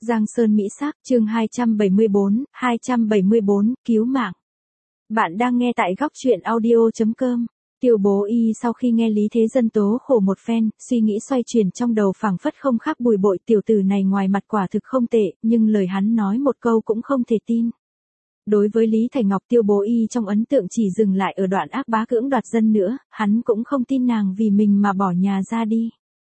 Giang Sơn Mỹ Sắc, chương 274, cứu mạng. Bạn đang nghe tại góc truyện audio.com. Tiêu Bố Y sau khi nghe Lý Thế Dân tố khổ một phen, suy nghĩ xoay chuyển trong đầu phảng phất không khác Bùi Bội. Tiểu tử này ngoài mặt quả thực không tệ, nhưng lời hắn nói một câu cũng không thể tin. Đối với Lý Thành Ngọc, Tiêu Bố Y trong ấn tượng chỉ dừng lại ở đoạn ác bá cưỡng đoạt dân nữa, hắn cũng không tin nàng vì mình mà bỏ nhà ra đi.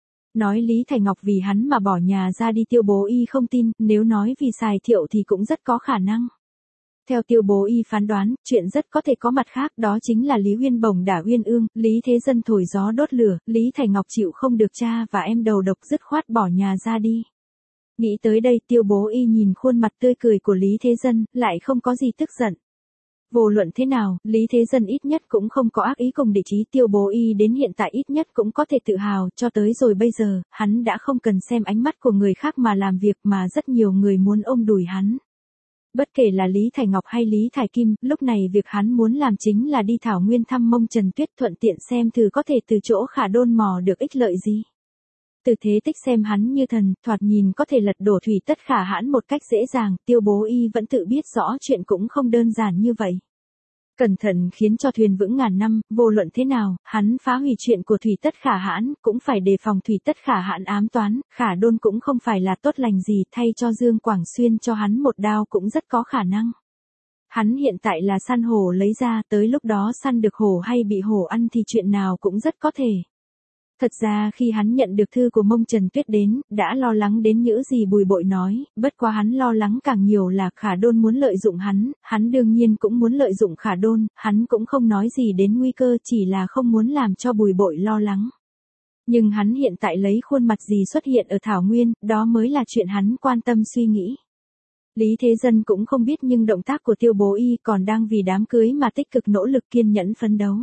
Nói Lý Thành Ngọc vì hắn mà bỏ nhà ra đi, Tiêu Bố Y không tin, nếu nói vì xài thiệu thì cũng rất có khả năng. Theo Tiêu Bố Y phán đoán, chuyện rất có thể có mặt khác, đó chính là Lý Uyên bổng đả Uyên Ương, Lý Thế Dân thổi gió đốt lửa, Lý Thành Ngọc chịu không được cha và em đầu độc dứt khoát bỏ nhà ra đi. Nghĩ tới đây, Tiêu Bố Y nhìn khuôn mặt tươi cười của Lý Thế Dân, lại không có gì tức giận. Vô luận thế nào, Lý Thế Dân ít nhất cũng không có ác ý cùng địch ý. Tiêu Bố Y đến hiện tại ít nhất cũng có thể tự hào, cho tới rồi bây giờ, hắn đã không cần xem ánh mắt của người khác mà làm việc, mà rất nhiều người muốn ôm đùi hắn. Bất kể là Lý Thành Ngọc hay Lý Thải Kim, lúc này việc hắn muốn làm chính là đi thảo nguyên thăm Mông Trần Tuyết, thuận tiện xem thử có thể từ chỗ Khả Đôn mò được ích lợi gì. Từ thế tích xem hắn như thần, thoạt nhìn có thể lật đổ Thủy Tất Khả Hãn một cách dễ dàng, Tiêu Bố Y vẫn tự biết rõ chuyện cũng không đơn giản như vậy. Cẩn thận khiến cho thuyền vững ngàn năm, vô luận thế nào, hắn phá hủy chuyện của Thủy Tất Khả Hãn, cũng phải đề phòng Thủy Tất Khả Hãn ám toán, Khả Đôn cũng không phải là tốt lành gì, thay cho Dương Quảng Xuyên cho hắn một đao cũng rất có khả năng. Hắn hiện tại là săn hổ lấy ra, tới lúc đó săn được hổ hay bị hổ ăn thì chuyện nào cũng rất có thể. Thật ra khi hắn nhận được thư của Mông Trần Tuyết đến, đã lo lắng đến những gì Bùi Bội nói, bất quá hắn lo lắng càng nhiều là Khả Đôn muốn lợi dụng hắn đương nhiên cũng muốn lợi dụng Khả Đôn, hắn cũng không nói gì đến nguy cơ, chỉ là không muốn làm cho Bùi Bội lo lắng. Nhưng hắn hiện tại lấy khuôn mặt gì xuất hiện ở Thảo Nguyên, đó mới là chuyện hắn quan tâm suy nghĩ. Lý Thế Dân cũng không biết, nhưng động tác của Tiêu Bố Y còn đang vì đám cưới mà tích cực nỗ lực kiên nhẫn phấn đấu.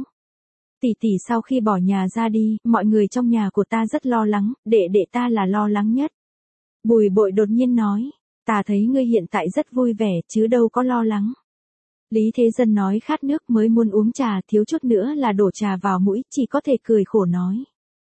Tỷ tỷ sau khi bỏ nhà ra đi, mọi người trong nhà của ta rất lo lắng, đệ đệ ta là lo lắng nhất. Bùi Bội đột nhiên nói, ta thấy ngươi hiện tại rất vui vẻ, chứ đâu có lo lắng. Lý Thế Dân nói khát nước mới muốn uống trà, thiếu chút nữa là đổ trà vào mũi, chỉ có thể cười khổ nói.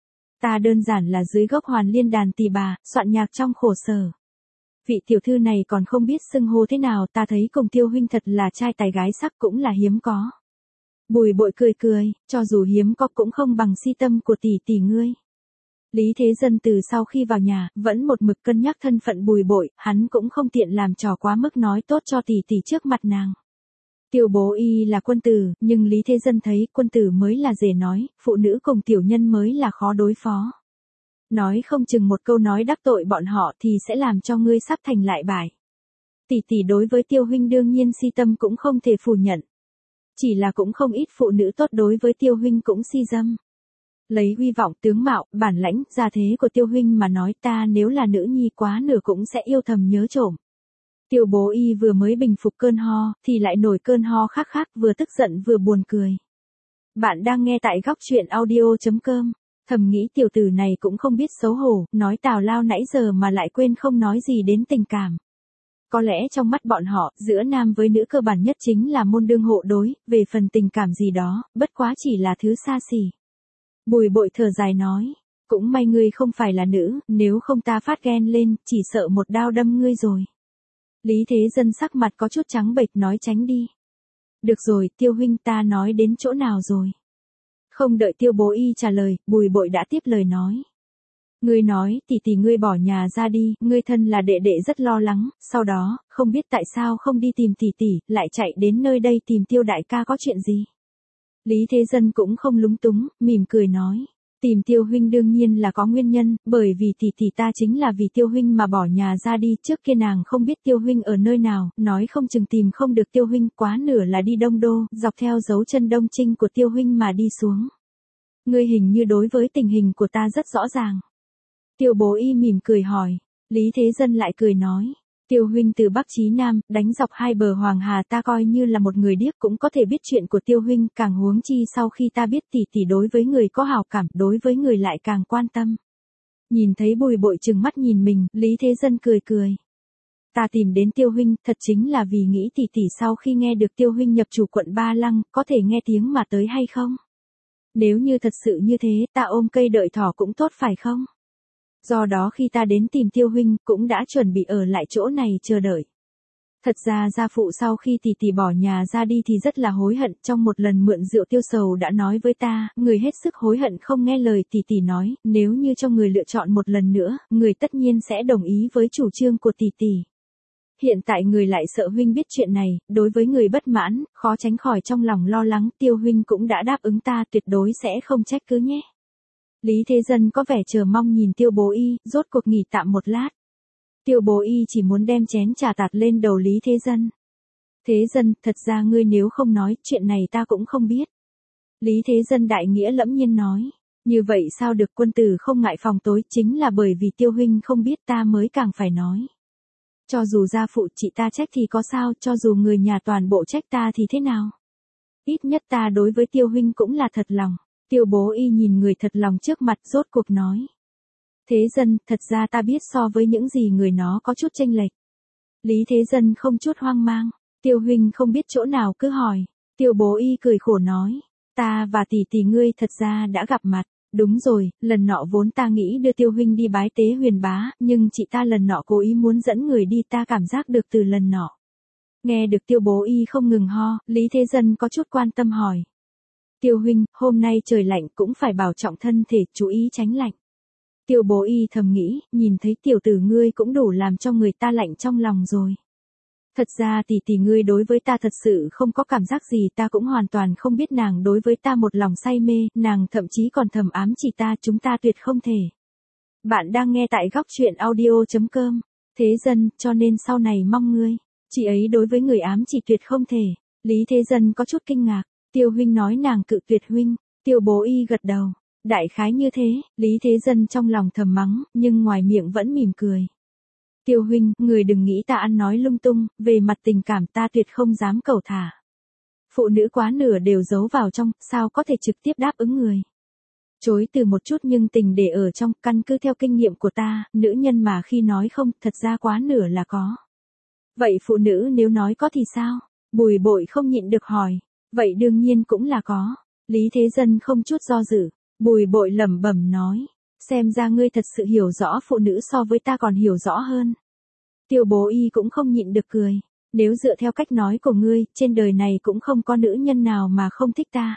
Ta đơn giản là dưới gốc Hoàn Liên đàn tỳ bà, soạn nhạc trong khổ sở. Vị tiểu thư này còn không biết xưng hô thế nào, ta thấy cùng Tiêu huynh thật là trai tài gái sắc, cũng là hiếm có. Bùi Bội cười, cho dù hiếm có cũng không bằng si tâm của tỷ tỷ ngươi. Lý Thế Dân từ sau khi vào nhà, vẫn một mực cân nhắc thân phận Bùi Bội, hắn cũng không tiện làm trò quá mức nói tốt cho tỷ tỷ trước mặt nàng. Tiêu Bố Y là quân tử, nhưng Lý Thế Dân thấy quân tử mới là dễ nói, phụ nữ cùng tiểu nhân mới là khó đối phó. Nói không chừng một câu nói đắc tội bọn họ thì sẽ làm cho ngươi sắp thành lại bại. Tỷ tỷ đối với Tiêu huynh đương nhiên si tâm cũng không thể phủ nhận. Chỉ là cũng không ít phụ nữ tốt đối với Tiêu huynh cũng si dâm. Lấy huy vọng, tướng mạo, bản lãnh, gia thế của Tiêu huynh mà nói, ta nếu là nữ nhi quá nửa cũng sẽ yêu thầm nhớ trộm. Tiêu Bố Y vừa mới bình phục cơn ho, thì lại nổi cơn ho khác, vừa tức giận vừa buồn cười. Bạn đang nghe tại góc truyện audio.com. Thầm nghĩ tiểu tử này cũng không biết xấu hổ, nói tào lao nãy giờ mà lại quên không nói gì đến tình cảm. Có lẽ trong mắt bọn họ, giữa nam với nữ cơ bản nhất chính là môn đương hộ đối, về phần tình cảm gì đó, bất quá chỉ là thứ xa xỉ. Bùi Bội thở dài nói, cũng may ngươi không phải là nữ, nếu không ta phát ghen lên, chỉ sợ một đao đâm ngươi rồi. Lý Thế Dân sắc mặt có chút trắng bệch nói tránh đi. Được rồi, Tiêu huynh, ta nói đến chỗ nào rồi? Không đợi Tiêu Bố Y trả lời, Bùi Bội đã tiếp lời nói. Ngươi nói, tỷ tỷ ngươi bỏ nhà ra đi, ngươi thân là đệ đệ rất lo lắng, sau đó, không biết tại sao không đi tìm tỷ tỷ, lại chạy đến nơi đây tìm Tiêu đại ca có chuyện gì. Lý Thế Dân cũng không lúng túng, mỉm cười nói. Tìm Tiêu huynh đương nhiên là có nguyên nhân, bởi vì tỷ tỷ ta chính là vì Tiêu huynh mà bỏ nhà ra đi, trước kia nàng không biết Tiêu huynh ở nơi nào, nói không chừng tìm không được Tiêu huynh, quá nửa là đi Đông Đô, dọc theo dấu chân Đông Trinh của Tiêu huynh mà đi xuống. Ngươi hình như đối với tình hình của ta rất rõ ràng. Tiêu Bố Y mỉm cười hỏi, Lý Thế Dân lại cười nói, Tiêu huynh từ Bắc chí Nam, đánh dọc hai bờ Hoàng Hà, ta coi như là một người điếc cũng có thể biết chuyện của Tiêu huynh, càng huống chi sau khi ta biết tỷ tỷ đối với người có hảo cảm, đối với người lại càng quan tâm. Nhìn thấy Bùi Bội trừng mắt nhìn mình, Lý Thế Dân cười. Ta tìm đến Tiêu huynh, thật chính là vì nghĩ tỷ tỷ sau khi nghe được Tiêu huynh nhập chủ quận Ba Lăng, có thể nghe tiếng mà tới hay không? Nếu như thật sự như thế, ta ôm cây đợi thỏ cũng tốt phải không? Do đó khi ta đến tìm Tiêu huynh cũng đã chuẩn bị ở lại chỗ này chờ đợi. Thật ra gia phụ sau khi tỷ tỷ bỏ nhà ra đi thì rất là hối hận, trong một lần mượn rượu Tiêu Sầu đã nói với ta, người hết sức hối hận không nghe lời tỷ tỷ nói, nếu như cho người lựa chọn một lần nữa, người tất nhiên sẽ đồng ý với chủ trương của tỷ tỷ. Hiện tại người lại sợ huynh biết chuyện này, đối với người bất mãn, khó tránh khỏi trong lòng lo lắng, Tiêu huynh cũng đã đáp ứng ta tuyệt đối sẽ không trách cứ nhé. Lý Thế Dân có vẻ chờ mong nhìn Tiêu Bố Y, rốt cuộc nghỉ tạm một lát. Tiêu Bố Y chỉ muốn đem chén trà tạt lên đầu Lý Thế Dân. Thế Dân, thật ra ngươi nếu không nói, chuyện này ta cũng không biết. Lý Thế Dân đại nghĩa lẫm nhiên nói. Như vậy sao được, quân tử không ngại phòng tối, chính là bởi vì Tiêu huynh không biết ta mới càng phải nói. Cho dù gia phụ chị ta trách thì có sao, cho dù người nhà toàn bộ trách ta thì thế nào? Ít nhất ta đối với Tiêu huynh cũng là thật lòng. Tiêu Bố Y nhìn người thật lòng trước mặt rốt cuộc nói. Thế Dân, thật ra ta biết so với những gì người nó có chút chênh lệch. Lý Thế Dân không chút hoang mang. Tiêu huynh không biết chỗ nào cứ hỏi. Tiêu Bố Y cười khổ nói. Ta và tỷ tỷ ngươi thật ra đã gặp mặt. Đúng rồi, lần nọ vốn ta nghĩ đưa Tiêu huynh đi bái tế Huyền Bá, nhưng chị ta lần nọ cố ý muốn dẫn người đi, ta cảm giác được từ lần nọ. Nghe được Tiêu Bố Y không ngừng ho, Lý Thế Dân có chút quan tâm hỏi. Tiêu huynh, hôm nay trời lạnh cũng phải bảo trọng thân thể, chú ý tránh lạnh. Tiêu Bố Y thầm nghĩ, nhìn thấy tiểu tử ngươi cũng đủ làm cho người ta lạnh trong lòng rồi. Thật ra tỷ tỷ ngươi đối với ta thật sự không có cảm giác gì, ta cũng hoàn toàn không biết nàng đối với ta một lòng say mê, nàng thậm chí còn thầm ám chỉ ta, chúng ta tuyệt không thể. Bạn đang nghe tại góc truyện audio.com. Thế Dân, cho nên sau này mong ngươi, chị ấy đối với người ám chỉ tuyệt không thể. Lý Thế Dân có chút kinh ngạc, Tiêu huynh nói nàng cự tuyệt huynh. Tiêu Bố Y gật đầu. Đại khái như thế, Lý Thế Dân trong lòng thầm mắng, nhưng ngoài miệng vẫn mỉm cười. Tiêu huynh, người đừng nghĩ ta ăn nói lung tung, về mặt tình cảm ta tuyệt không dám cẩu thả. Phụ nữ quá nửa đều giấu vào trong, sao có thể trực tiếp đáp ứng người. Chối từ một chút nhưng tình để ở trong, căn cứ theo kinh nghiệm của ta, nữ nhân mà khi nói không, thật ra quá nửa là có. Vậy phụ nữ nếu nói có thì sao? Bùi Bội không nhịn được hỏi. Vậy đương nhiên cũng là có. Lý Thế Dân không chút do dự. Bùi Bội lẩm bẩm nói. Xem ra ngươi thật sự hiểu rõ phụ nữ so với ta còn hiểu rõ hơn. Tiêu Bố Y cũng không nhịn được cười. Nếu dựa theo cách nói của ngươi, trên đời này cũng không có nữ nhân nào mà không thích ta.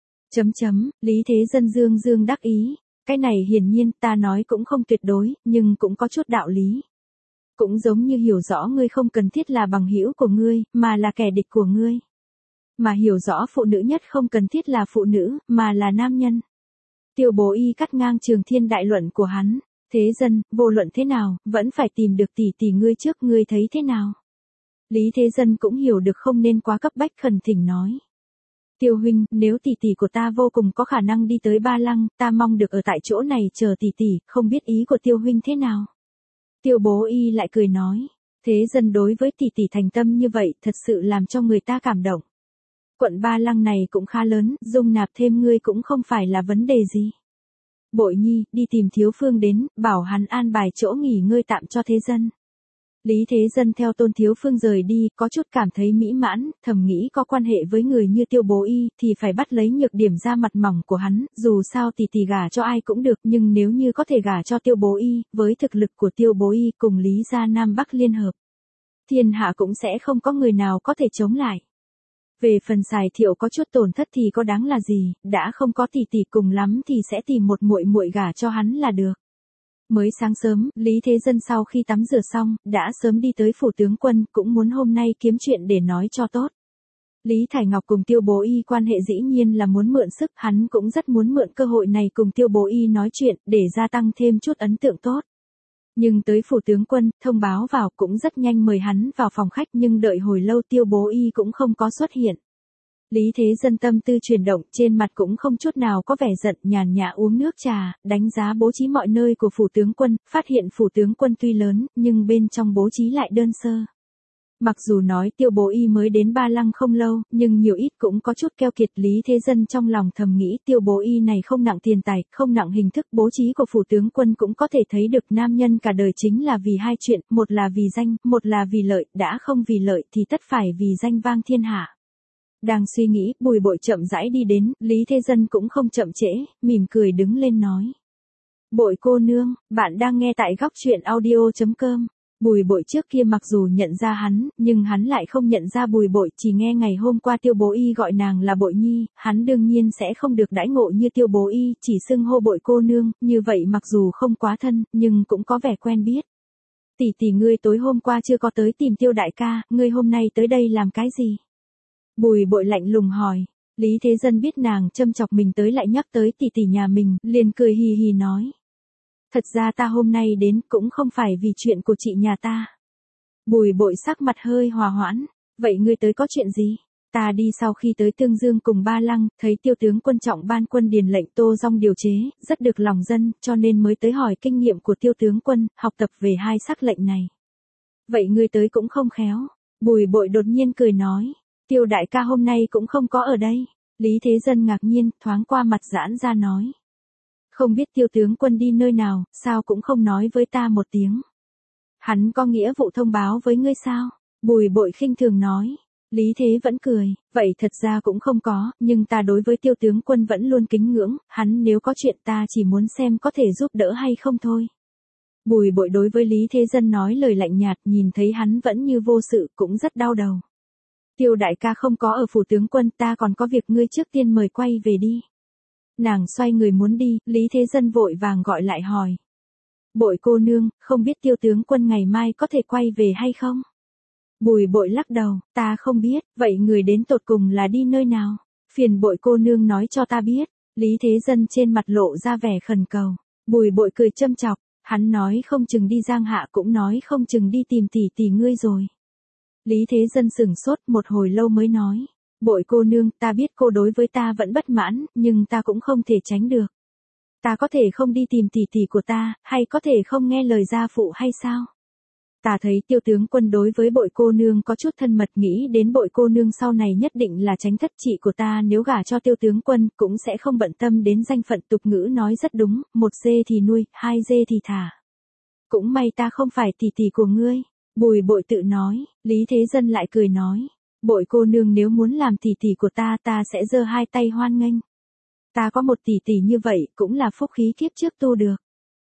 Lý Thế Dân dương dương đắc ý. Cái này hiển nhiên ta nói cũng không tuyệt đối, nhưng cũng có chút đạo lý. Cũng giống như hiểu rõ ngươi không cần thiết là bằng hữu của ngươi, mà là kẻ địch của ngươi. Mà hiểu rõ phụ nữ nhất không cần thiết là phụ nữ, mà là nam nhân. Tiêu Bố Y cắt ngang Trường Thiên đại luận của hắn. Thế Dân, vô luận thế nào, vẫn phải tìm được tỷ tỷ ngươi trước, ngươi thấy thế nào? Lý Thế Dân cũng hiểu được không nên quá cấp bách, khẩn thỉnh nói. Tiêu huynh, nếu tỷ tỷ của ta vô cùng có khả năng đi tới Ba Lăng, ta mong được ở tại chỗ này chờ tỷ tỷ, không biết ý của Tiêu huynh thế nào? Tiêu Bố Y lại cười nói. Thế Dân đối với tỷ tỷ thành tâm như vậy, thật sự làm cho người ta cảm động. Quận Ba Lăng này cũng khá lớn, dung nạp thêm ngươi cũng không phải là vấn đề gì. Bội Nhi, đi tìm Thiếu Phương đến, bảo hắn an bài chỗ nghỉ ngơi tạm cho Thế Dân. Lý Thế Dân theo Tôn Thiếu Phương rời đi, có chút cảm thấy mỹ mãn, thầm nghĩ có quan hệ với người như Tiêu Bố Y, thì phải bắt lấy nhược điểm ra mặt mỏng của hắn, dù sao tỷ tỷ gả cho ai cũng được, nhưng nếu như có thể gả cho Tiêu Bố Y, với thực lực của Tiêu Bố Y cùng Lý gia Nam Bắc liên hợp, thiên hạ cũng sẽ không có người nào có thể chống lại. Về phần Sài Thiệu có chút tổn thất thì có đáng là gì, đã không có tỷ tỷ cùng lắm thì sẽ tìm một muội muội gả cho hắn là được. Mới sáng sớm, Lý Thế Dân sau khi tắm rửa xong, đã sớm đi tới phủ tướng quân, cũng muốn hôm nay kiếm chuyện để nói cho tốt. Lý Thải Ngọc cùng Tiêu Bố Y quan hệ dĩ nhiên là muốn mượn sức, hắn cũng rất muốn mượn cơ hội này cùng Tiêu Bố Y nói chuyện, để gia tăng thêm chút ấn tượng tốt. Nhưng tới phủ tướng quân, thông báo vào cũng rất nhanh mời hắn vào phòng khách, nhưng đợi hồi lâu Tiêu Bố Y cũng không có xuất hiện. Lý Thế Dân tâm tư chuyển động, trên mặt cũng không chút nào có vẻ giận, nhàn nhã uống nước trà, đánh giá bố trí mọi nơi của phủ tướng quân, phát hiện phủ tướng quân tuy lớn, nhưng bên trong bố trí lại đơn sơ. Mặc dù nói Tiêu Bố Y mới đến Ba Lăng không lâu, nhưng nhiều ít cũng có chút keo kiệt. Lý Thế Dân trong lòng thầm nghĩ Tiêu Bố Y này không nặng tiền tài, không nặng hình thức, bố trí của phủ tướng quân cũng có thể thấy được nam nhân cả đời chính là vì hai chuyện, một là vì danh, một là vì lợi, đã không vì lợi thì tất phải vì danh vang thiên hạ. Đang suy nghĩ, Bùi Bội chậm rãi đi đến, Lý Thế Dân cũng không chậm trễ, mỉm cười đứng lên nói. Bội cô nương, bạn đang nghe tại góc truyện audio.com. Bùi Bội trước kia mặc dù nhận ra hắn, nhưng hắn lại không nhận ra Bùi Bội, chỉ nghe ngày hôm qua Tiêu Bố Y gọi nàng là Bội Nhi, hắn đương nhiên sẽ không được đãi ngộ như Tiêu Bố Y, chỉ xưng hô Bội cô nương, như vậy mặc dù không quá thân, nhưng cũng có vẻ quen biết. Tỷ tỷ ngươi tối hôm qua chưa có tới tìm Tiêu đại ca, ngươi hôm nay tới đây làm cái gì? Bùi Bội lạnh lùng hỏi. Lý Thế Dân biết nàng châm chọc mình tới lại nhắc tới tỷ tỷ nhà mình, liền cười hì hì nói. Thật ra ta hôm nay đến cũng không phải vì chuyện của chị nhà ta. Bùi Bội sắc mặt hơi hòa hoãn. Vậy ngươi tới có chuyện gì? Ta đi sau khi tới Tương Dương cùng Ba Lăng, thấy Tiêu tướng quân trọng ban quân điền lệnh Tô Dong điều chế, rất được lòng dân, cho nên mới tới hỏi kinh nghiệm của Tiêu tướng quân, học tập về hai sắc lệnh này. Vậy ngươi tới cũng không khéo. Bùi Bội đột nhiên cười nói. Tiêu đại ca hôm nay cũng không có ở đây. Lý Thế Dân ngạc nhiên, thoáng qua mặt giãn ra nói. Không biết Tiêu tướng quân đi nơi nào, sao cũng không nói với ta một tiếng. Hắn có nghĩa vụ thông báo với ngươi sao? Bùi Bội khinh thường nói. Lý Thế vẫn cười, vậy thật ra cũng không có, nhưng ta đối với Tiêu tướng quân vẫn luôn kính ngưỡng, hắn nếu có chuyện ta chỉ muốn xem có thể giúp đỡ hay không thôi. Bùi Bội đối với Lý Thế Dân nói lời lạnh nhạt, nhìn thấy hắn vẫn như vô sự cũng rất đau đầu. Tiêu đại ca không có ở phủ tướng quân, ta còn có việc, ngươi trước tiên mời quay về đi. Nàng xoay người muốn đi, Lý Thế Dân vội vàng gọi lại hỏi. Bội cô nương, không biết Tiêu tướng quân ngày mai có thể quay về hay không? Bùi Bội lắc đầu, ta không biết, vậy người đến tột cùng là đi nơi nào? Phiền Bội cô nương nói cho ta biết. Lý Thế Dân trên mặt lộ ra vẻ khẩn cầu. Bùi Bội cười châm chọc, hắn nói không chừng đi Giang Hạ, cũng nói không chừng đi tìm tỷ tỷ ngươi rồi. Lý Thế Dân sửng sốt một hồi lâu mới nói. Bội cô nương, ta biết cô đối với ta vẫn bất mãn, nhưng ta cũng không thể tránh được. Ta có thể không đi tìm tỷ tỷ của ta, hay có thể không nghe lời gia phụ hay sao? Ta thấy Tiêu tướng quân đối với Bội cô nương có chút thân mật, nghĩ đến Bội cô nương sau này nhất định là tránh thất chị của ta, nếu gả cho Tiêu tướng quân cũng sẽ không bận tâm đến danh phận, tục ngữ nói rất đúng, một dê thì nuôi, hai dê thì thả. Cũng may ta không phải tỷ tỷ của ngươi. Bùi Bội tự nói. Lý Thế Dân lại cười nói. Bội cô nương nếu muốn làm tỷ tỷ của ta, ta sẽ giơ hai tay hoan nghênh. Ta có một tỷ tỷ như vậy, cũng là phúc khí kiếp trước tu được.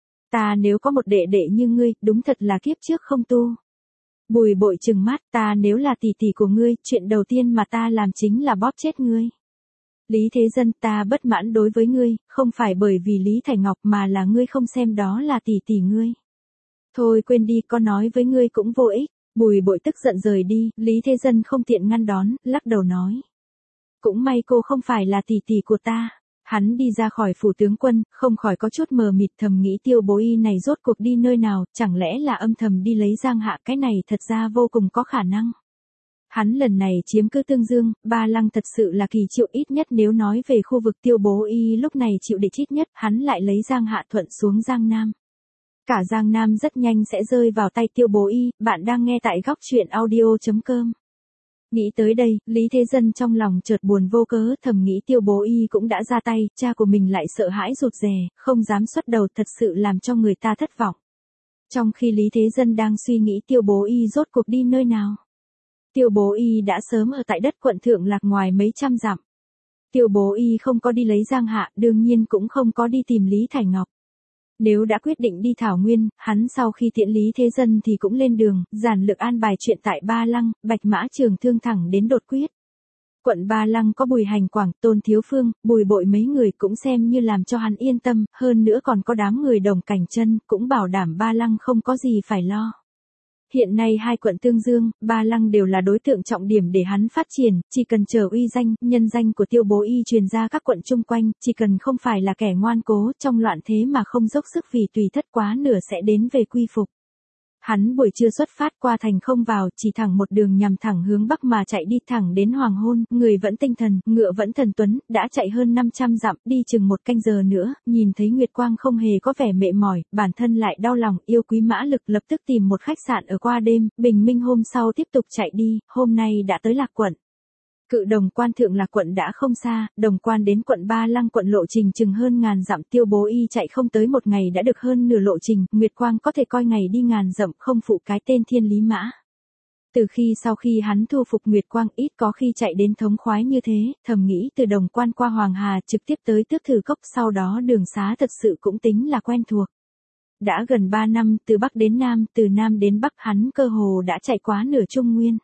Ta nếu có một đệ đệ như ngươi, đúng thật là kiếp trước không tu. Bùi Bội trừng mắt, ta nếu là tỷ tỷ của ngươi, chuyện đầu tiên mà ta làm chính là bóp chết ngươi. Lý Thế Dân, ta bất mãn đối với ngươi, không phải bởi vì Lý Thải Ngọc mà là ngươi không xem đó là tỷ tỷ ngươi. Thôi quên đi, có nói với ngươi cũng vô ích. Bùi Bội tức giận rời đi, Lý Thế Dân không tiện ngăn đón, lắc đầu nói. Cũng may cô không phải là tỷ tỷ của ta. Hắn đi ra khỏi phủ tướng quân, không khỏi có chút mờ mịt, thầm nghĩ Tiêu Bố Y này rốt cuộc đi nơi nào, chẳng lẽ là âm thầm đi lấy Giang Hạ, cái này thật ra vô cùng có khả năng. Hắn lần này chiếm cứ Tương Dương, Ba Lăng thật sự là kỳ triệu, ít nhất nếu nói về khu vực Tiêu Bố Y lúc này chịu địch ít nhất, hắn lại lấy Giang Hạ thuận xuống Giang Nam. Cả Giang Nam rất nhanh sẽ rơi vào tay Tiêu Bố Y, bạn đang nghe tại góc truyện audio.com. Nghĩ tới đây, Lý Thế Dân trong lòng chợt buồn vô cớ, thầm nghĩ Tiêu Bố Y cũng đã ra tay, cha của mình lại sợ hãi rụt rè, không dám xuất đầu, thật sự làm cho người ta thất vọng. Trong khi Lý Thế Dân đang suy nghĩ Tiêu Bố Y rốt cuộc đi nơi nào, Tiêu Bố Y đã sớm ở tại đất quận Thượng Lạc ngoài mấy trăm dặm. Tiêu Bố Y không có đi lấy Giang Hạ, đương nhiên cũng không có đi tìm Lý Thải Ngọc. Nếu đã quyết định đi Thảo Nguyên, hắn sau khi tiễn Lý Thế Dân thì cũng lên đường, giản lược an bài chuyện tại Ba Lăng, Bạch Mã Trường Thương thẳng đến đột quyết. Quận Ba Lăng có Bùi Hành Quảng, Tôn Thiếu Phương, Bùi Bội mấy người cũng xem như làm cho hắn yên tâm, hơn nữa còn có đám người Đồng Cảnh Chân, cũng bảo đảm Ba Lăng không có gì phải lo. Hiện nay hai quận Tương Dương, Ba Lăng đều là đối tượng trọng điểm để hắn phát triển, chỉ cần chờ uy danh, nhân danh của Tiêu Bố Y truyền ra các quận chung quanh, chỉ cần không phải là kẻ ngoan cố, trong loạn thế mà không dốc sức vì tùy thất quá nửa sẽ đến về quy phục. Hắn buổi trưa xuất phát qua thành không vào, chỉ thẳng một đường nhằm thẳng hướng bắc mà chạy đi thẳng đến hoàng hôn, người vẫn tinh thần, ngựa vẫn thần tuấn, đã chạy hơn 500 dặm, đi chừng một canh giờ nữa, nhìn thấy Nguyệt Quang không hề có vẻ mệt mỏi, bản thân lại đau lòng, yêu quý mã lực, lập tức tìm một khách sạn ở qua đêm, bình minh hôm sau tiếp tục chạy đi, hôm nay đã tới Lạc quận. Cự Đồng Quan Thượng Lạc quận đã không xa, Đồng Quan đến quận Ba Lăng quận lộ trình chừng hơn ngàn dặm, Tiêu Bố Y chạy không tới một ngày đã được hơn nửa lộ trình, Nguyệt Quang có thể coi ngày đi ngàn dặm, không phụ cái tên Thiên Lý Mã. Từ sau khi hắn thu phục Nguyệt Quang ít có khi chạy đến thống khoái như thế, thầm nghĩ từ Đồng Quan qua Hoàng Hà trực tiếp tới Tước Thử Cốc sau đó đường xá thật sự cũng tính là quen thuộc. Đã gần 3 năm từ Bắc đến Nam, từ Nam đến Bắc hắn cơ hồ đã chạy quá nửa Trung Nguyên.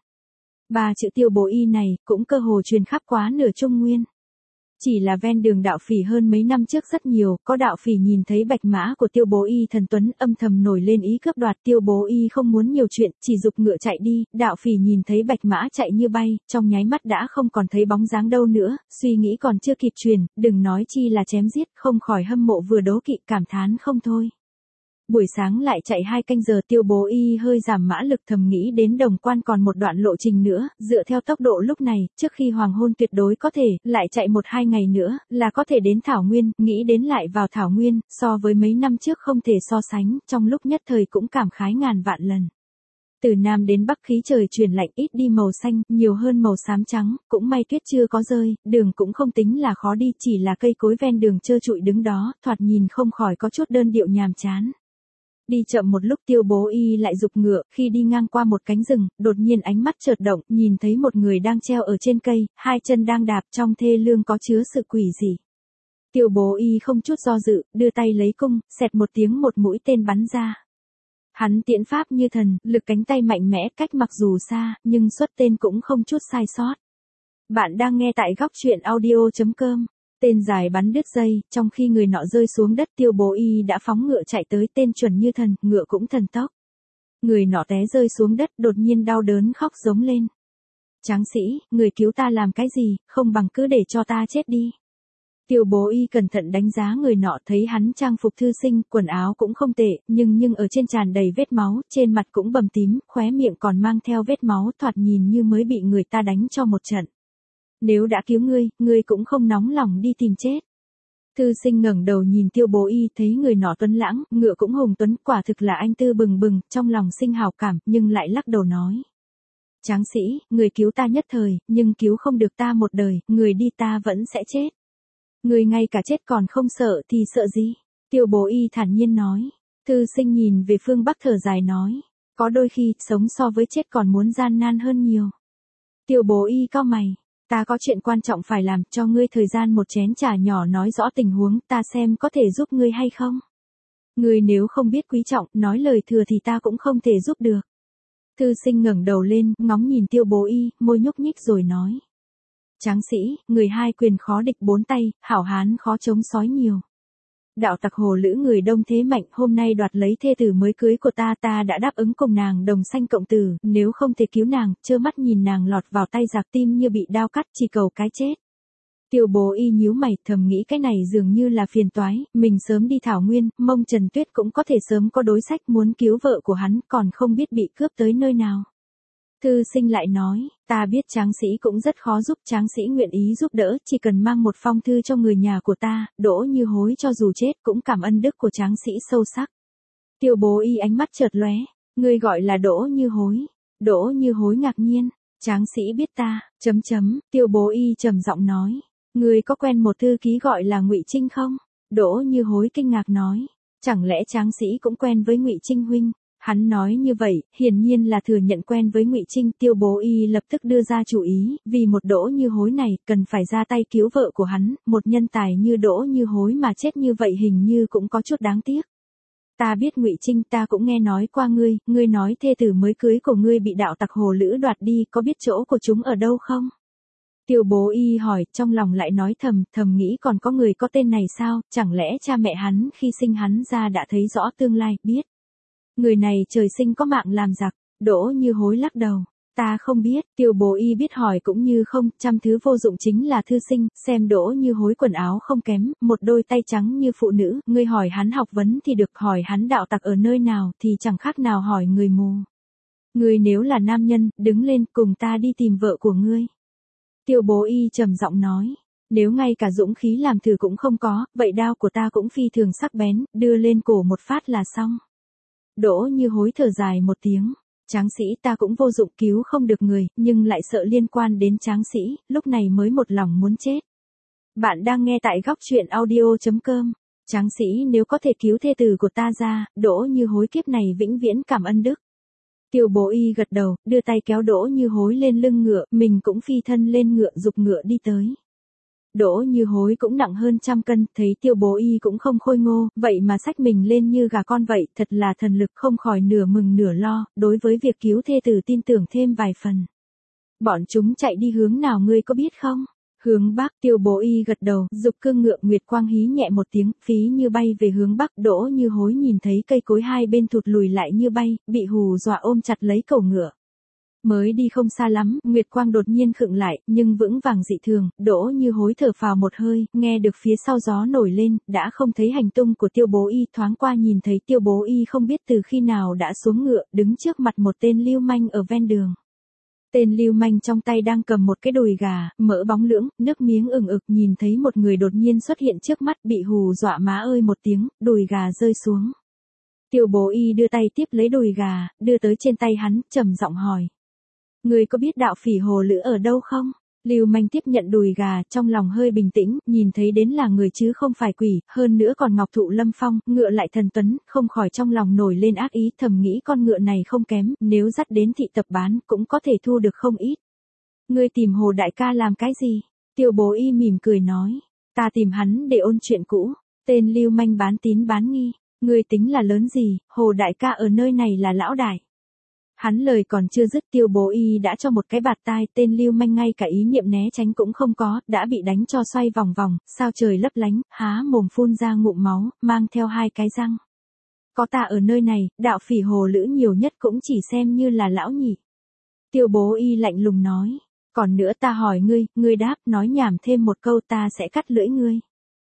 3 chữ Tiêu Bố Y này cũng cơ hồ truyền khắp quá nửa Trung Nguyên. Chỉ là ven đường đạo phỉ hơn mấy năm trước rất nhiều, có đạo phỉ nhìn thấy bạch mã của Tiêu Bố Y thần tuấn âm thầm nổi lên ý cướp đoạt. Tiêu Bố Y không muốn nhiều chuyện, chỉ giục ngựa chạy đi, đạo phỉ nhìn thấy bạch mã chạy như bay, trong nháy mắt đã không còn thấy bóng dáng đâu nữa, suy nghĩ còn chưa kịp truyền, đừng nói chi là chém giết, không khỏi hâm mộ vừa đố kỵ cảm thán không thôi. Buổi sáng lại chạy 2 canh giờ Tiêu Bố Y hơi giảm mã lực thầm nghĩ đến Đồng Quan còn một đoạn lộ trình nữa, dựa theo tốc độ lúc này, trước khi hoàng hôn tuyệt đối có thể, lại chạy 1-2 ngày nữa, là có thể đến Thảo Nguyên, nghĩ đến lại vào Thảo Nguyên, so với mấy năm trước không thể so sánh, trong lúc nhất thời cũng cảm khái ngàn vạn lần. Từ Nam đến Bắc khí trời chuyển lạnh ít đi màu xanh, nhiều hơn màu xám trắng, cũng may tuyết chưa có rơi, đường cũng không tính là khó đi, chỉ là cây cối ven đường trơ trụi đứng đó, thoạt nhìn không khỏi có chút đơn điệu nhàm chán. Đi chậm một lúc Tiêu Bố Y lại giục ngựa, khi đi ngang qua một cánh rừng, đột nhiên ánh mắt chợt động, nhìn thấy một người đang treo ở trên cây, 2 chân đang đạp trong thê lương có chứa sự quỷ dị. Tiêu Bố Y không chút do dự, đưa tay lấy cung, xẹt một tiếng một mũi tên bắn ra. Hắn tiễn pháp như thần, lực cánh tay mạnh mẽ cách mặc dù xa, nhưng xuất tên cũng không chút sai sót. Bạn đang nghe tại góc truyện audio.com. Tên dài bắn đứt dây, trong khi người nọ rơi xuống đất Tiêu Bố Y đã phóng ngựa chạy tới, tên chuẩn như thần, ngựa cũng thần tốc. Người nọ té rơi xuống đất đột nhiên đau đớn khóc giống lên. Tráng sĩ, người cứu ta làm cái gì, không bằng cứ để cho ta chết đi. Tiêu Bố Y cẩn thận đánh giá người nọ thấy hắn trang phục thư sinh, quần áo cũng không tệ, nhưng ở trên tràn đầy vết máu, trên mặt cũng bầm tím, khóe miệng còn mang theo vết máu thoạt nhìn như mới bị người ta đánh cho một trận. Nếu đã cứu ngươi cũng không nóng lòng đi tìm chết. Thư sinh ngẩng đầu nhìn Tiêu Bố Y thấy người nọ tuấn lãng, ngựa cũng hùng tuấn, quả thực là anh tư bừng bừng, trong lòng sinh hào cảm, nhưng lại lắc đầu nói. Tráng sĩ, người cứu ta nhất thời, nhưng cứu không được ta một đời, người đi ta vẫn sẽ chết. Người ngay cả chết còn không sợ thì sợ gì? Tiêu Bố Y thản nhiên nói. Thư sinh nhìn về phương Bắc thở dài nói. Có đôi khi, sống so với chết còn muốn gian nan hơn nhiều. Tiêu Bố Y cau mày. Ta có chuyện quan trọng phải làm, cho ngươi thời gian một chén trà nhỏ nói rõ tình huống, ta xem có thể giúp ngươi hay không. Ngươi nếu không biết quý trọng, nói lời thừa thì ta cũng không thể giúp được. Thư sinh ngẩng đầu lên, ngóng nhìn Tiêu Bố Y, môi nhúc nhích rồi nói. Tráng sĩ, người 2 quyền khó địch 4 tay, hảo hán khó chống sói nhiều. Đạo tặc hồ lữ người đông thế mạnh, hôm nay đoạt lấy thê tử mới cưới của ta đã đáp ứng cùng nàng đồng sanh cộng tử, nếu không thể cứu nàng, trơ mắt nhìn nàng lọt vào tay giặc tim như bị đao cắt, chỉ cầu cái chết. Tiêu Bố Y nhíu mày, thầm nghĩ cái này dường như là phiền toái, mình sớm đi Thảo Nguyên, mong Trần Tuyết cũng có thể sớm có đối sách muốn cứu vợ của hắn, còn không biết bị cướp tới nơi nào. Thư sinh lại nói, ta biết tráng sĩ cũng rất khó giúp, tráng sĩ nguyện ý giúp đỡ, chỉ cần mang một phong thư cho người nhà của ta, Đỗ Như Hối cho dù chết cũng cảm ơn đức của tráng sĩ sâu sắc. Tiêu Bố Y ánh mắt chợt lóe, ngươi gọi là Đỗ Như Hối. Đỗ Như Hối ngạc nhiên, tráng sĩ biết ta, Tiêu Bố Y trầm giọng nói, ngươi có quen một thư ký gọi là Ngụy Trinh không? Đỗ Như Hối kinh ngạc nói, chẳng lẽ tráng sĩ cũng quen với Ngụy Trinh huynh? Hắn nói như vậy, hiển nhiên là thừa nhận quen với Ngụy Trinh. Tiêu Bố Y lập tức đưa ra chủ ý, vì một Đỗ Như Hối này, cần phải ra tay cứu vợ của hắn, một nhân tài như Đỗ Như Hối mà chết như vậy hình như cũng có chút đáng tiếc. Ta biết Ngụy Trinh, ta cũng nghe nói qua ngươi nói thê tử mới cưới của ngươi bị đạo tặc hồ lữ đoạt đi, có biết chỗ của chúng ở đâu không? Tiêu Bố Y hỏi, trong lòng lại nói thầm nghĩ còn có người có tên này sao, chẳng lẽ cha mẹ hắn khi sinh hắn ra đã thấy rõ tương lai, biết. Người này trời sinh có mạng làm giặc. Đỗ Như Hối lắc đầu. Ta không biết, Tiêu Bố Y biết hỏi cũng như không, trăm thứ vô dụng chính là thư sinh, xem Đỗ Như Hối quần áo không kém, một đôi tay trắng như phụ nữ, ngươi hỏi hắn học vấn thì được, hỏi hắn đạo tặc ở nơi nào thì chẳng khác nào hỏi người mù. Ngươi nếu là nam nhân, đứng lên cùng ta đi tìm vợ của ngươi. Tiêu Bố Y trầm giọng nói. Nếu ngay cả dũng khí làm thử cũng không có, vậy đao của ta cũng phi thường sắc bén, đưa lên cổ một phát là xong. Đỗ Như Hối thở dài một tiếng. Tráng sĩ ta cũng vô dụng, cứu không được người, nhưng lại sợ liên quan đến tráng sĩ, lúc này mới một lòng muốn chết. Bạn đang nghe tại góc truyện audio.com. Tráng sĩ nếu có thể cứu thê tử của ta ra, Đỗ Như Hối kiếp này vĩnh viễn cảm ơn đức. Tiêu Bố Y gật đầu, đưa tay kéo Đỗ Như Hối lên lưng ngựa, mình cũng phi thân lên ngựa giục ngựa đi tới. Đỗ Như Hối cũng nặng hơn 100 cân, thấy Tiêu Bố Y cũng không khôi ngô, vậy mà xách mình lên như gà con vậy, thật là thần lực, không khỏi nửa mừng nửa lo, đối với việc cứu thê tử tin tưởng thêm vài phần. Bọn chúng chạy đi hướng nào ngươi có biết không? Hướng Bắc. Tiêu Bố Y gật đầu, giục cương ngựa. Nguyệt Quang hí nhẹ một tiếng, phí như bay về hướng Bắc. Đỗ Như Hối nhìn thấy cây cối hai bên thụt lùi lại như bay, bị hù dọa ôm chặt lấy cổ ngựa. Mới đi không xa lắm, Nguyệt Quang đột nhiên khựng lại, nhưng vững vàng dị thường. Đỗ Như Hối thở phào một hơi, nghe được phía sau gió nổi lên, đã không thấy hành tung của Tiêu Bố Y. Thoáng qua nhìn thấy Tiêu Bố Y không biết từ khi nào đã xuống ngựa, đứng trước mặt một tên lưu manh ở ven đường. Tên lưu manh trong tay đang cầm một cái đùi gà, mỡ bóng lưỡng, nước miếng ửng ực, nhìn thấy một người đột nhiên xuất hiện trước mắt, bị hù dọa má ơi một tiếng, đùi gà rơi xuống. Tiêu Bố Y đưa tay tiếp lấy đùi gà, đưa tới trên tay hắn, trầm giọng hỏi. Người có biết đạo phỉ hồ lữ ở đâu không? Lưu manh tiếp nhận đùi gà, trong lòng hơi bình tĩnh, nhìn thấy đến là người chứ không phải quỷ, hơn nữa còn ngọc thụ lâm phong, ngựa lại thần tuấn, không khỏi trong lòng nổi lên ác ý, thầm nghĩ con ngựa này không kém, nếu dắt đến thị tập bán, cũng có thể thu được không ít. Ngươi tìm Hồ đại ca làm cái gì? Tiêu Bố Y mỉm cười nói, ta tìm hắn để ôn chuyện cũ. Tên lưu manh bán tín bán nghi, ngươi tính là lớn gì, Hồ đại ca ở nơi này là lão đại. Hắn lời còn chưa dứt, Tiêu Bố Y đã cho một cái bạt tai, tên lưu manh ngay cả ý niệm né tránh cũng không có, đã bị đánh cho xoay vòng vòng, sao trời lấp lánh, há mồm phun ra ngụm máu, mang theo 2 cái răng. Có ta ở nơi này, đạo phỉ hồ lữ nhiều nhất cũng chỉ xem như là lão nhị. Tiêu Bố Y lạnh lùng nói, còn nữa ta hỏi ngươi, ngươi đáp, nói nhảm thêm một câu ta sẽ cắt lưỡi ngươi.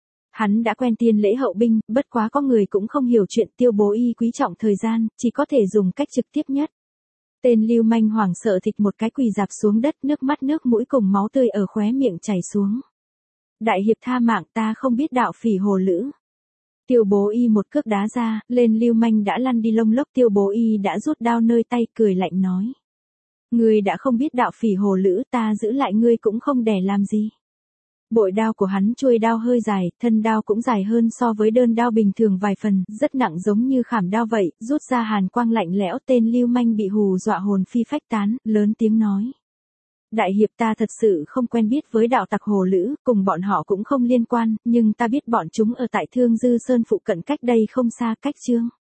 Hắn đã quen tiên lễ hậu binh, bất quá có người cũng không hiểu chuyện. Tiêu Bố Y quý trọng thời gian, chỉ có thể dùng cách trực tiếp nhất. Tên lưu manh hoảng sợ thịch một cái quỳ dạp xuống đất, nước mắt nước mũi cùng máu tươi ở khóe miệng chảy xuống. Đại hiệp tha mạng, ta không biết đạo phỉ hồ lữ. Tiêu Bố Y một cước đá ra, lên lưu manh đã lăn đi lông lốc. Tiêu Bố Y đã rút đao nơi tay, cười lạnh nói. Ngươi đã không biết đạo phỉ hồ lữ, ta giữ lại ngươi cũng không để làm gì. Bội đao của hắn chuôi đao hơi dài, thân đao cũng dài hơn so với đơn đao bình thường vài phần, rất nặng giống như khảm đao vậy, rút ra hàn quang lạnh lẽo. Tên lưu manh bị hù dọa hồn phi phách tán, lớn tiếng nói. Đại hiệp, ta thật sự không quen biết với đạo tặc hồ lữ, cùng bọn họ cũng không liên quan, nhưng ta biết bọn chúng ở tại Thương Dư Sơn phụ cận cách đây không xa, cách Chương